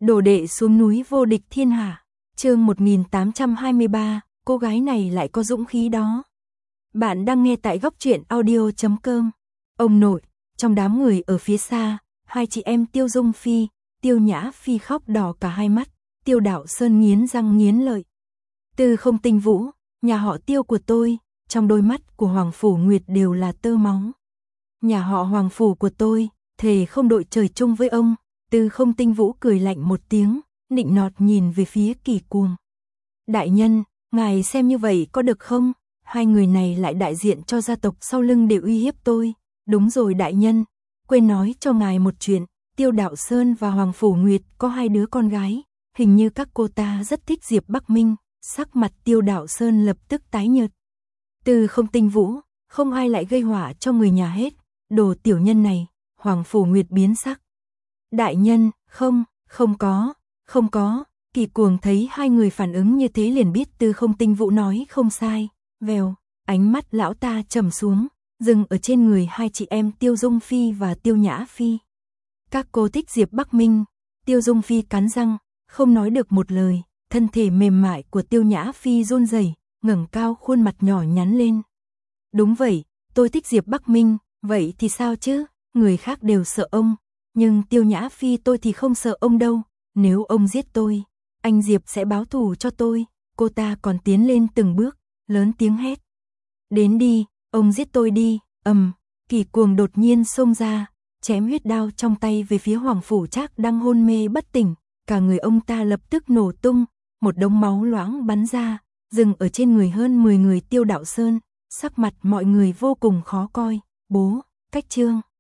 Đồ đệ xuống núi vô địch thiên hạ. Chương 1823, cô gái này lại có dũng khí đó. Bạn đang nghe tại góc truyện audio.com. Ông nội, trong đám người ở phía xa, hai chị em Tiêu Dung Phi, Tiêu Nhã Phi khóc đỏ cả hai mắt, Tiêu Đạo Sơn nghiến răng nghiến lợi. Tư Không Tinh Vũ, nhà họ Tiêu của tôi, trong đôi mắt của Hoàng Phủ Nguyệt đều là tơ máu. Nhà họ Hoàng Phủ của tôi, thề không đội trời chung với ông. Tư Không Tinh Vũ cười lạnh một tiếng, nịnh nọt nhìn về phía Kỳ Cuồng. Đại nhân, ngài xem như vậy có được không? Hai người này lại đại diện cho gia tộc sau lưng để uy hiếp tôi. Đúng rồi đại nhân, quên nói cho ngài một chuyện, Tiêu Đạo Sơn và Hoàng Phủ Nguyệt có hai đứa con gái, hình như các cô ta rất thích Diệp Bắc Minh. Sắc mặt Tiêu Đạo Sơn lập tức tái nhợt. Tư Không Tinh Vũ, không ai lại gây họa cho người nhà hết, đồ tiểu nhân này. Hoàng Phủ Nguyệt biến sắc. Đại nhân, không có. Kỳ Cuồng thấy hai người phản ứng như thế liền biết Tư Không Tinh Vũ nói không sai. Vèo, ánh mắt lão ta trầm xuống, dừng ở trên người hai chị em Tiêu Dung Phi và Tiêu Nhã Phi. Các cô thích Diệp Bắc Minh. Tiêu Dung Phi cắn răng, không nói được một lời. Thân thể mềm mại của Tiêu Nhã Phi run rẩy, ngẩng cao khuôn mặt nhỏ nhắn lên. Đúng vậy, tôi thích Diệp Bắc Minh, vậy thì sao chứ? Người khác đều sợ ông, nhưng Tiêu Nhã Phi tôi thì không sợ ông đâu. Nếu ông giết tôi, anh Diệp sẽ báo thù cho tôi. Cô ta còn tiến lên từng bước, lớn tiếng hét. Đến đi, ông giết tôi đi. Kỳ Cuồng đột nhiên xông ra, chém huyết đao trong tay về phía Hoàng Phủ Trác đang hôn mê bất tỉnh. Cả người ông ta lập tức nổ tung, một đống máu loãng bắn ra, dừng ở trên người hơn 10 người Tiêu Đạo Sơn. Sắc mặt mọi người vô cùng khó coi. Bố, cách chương.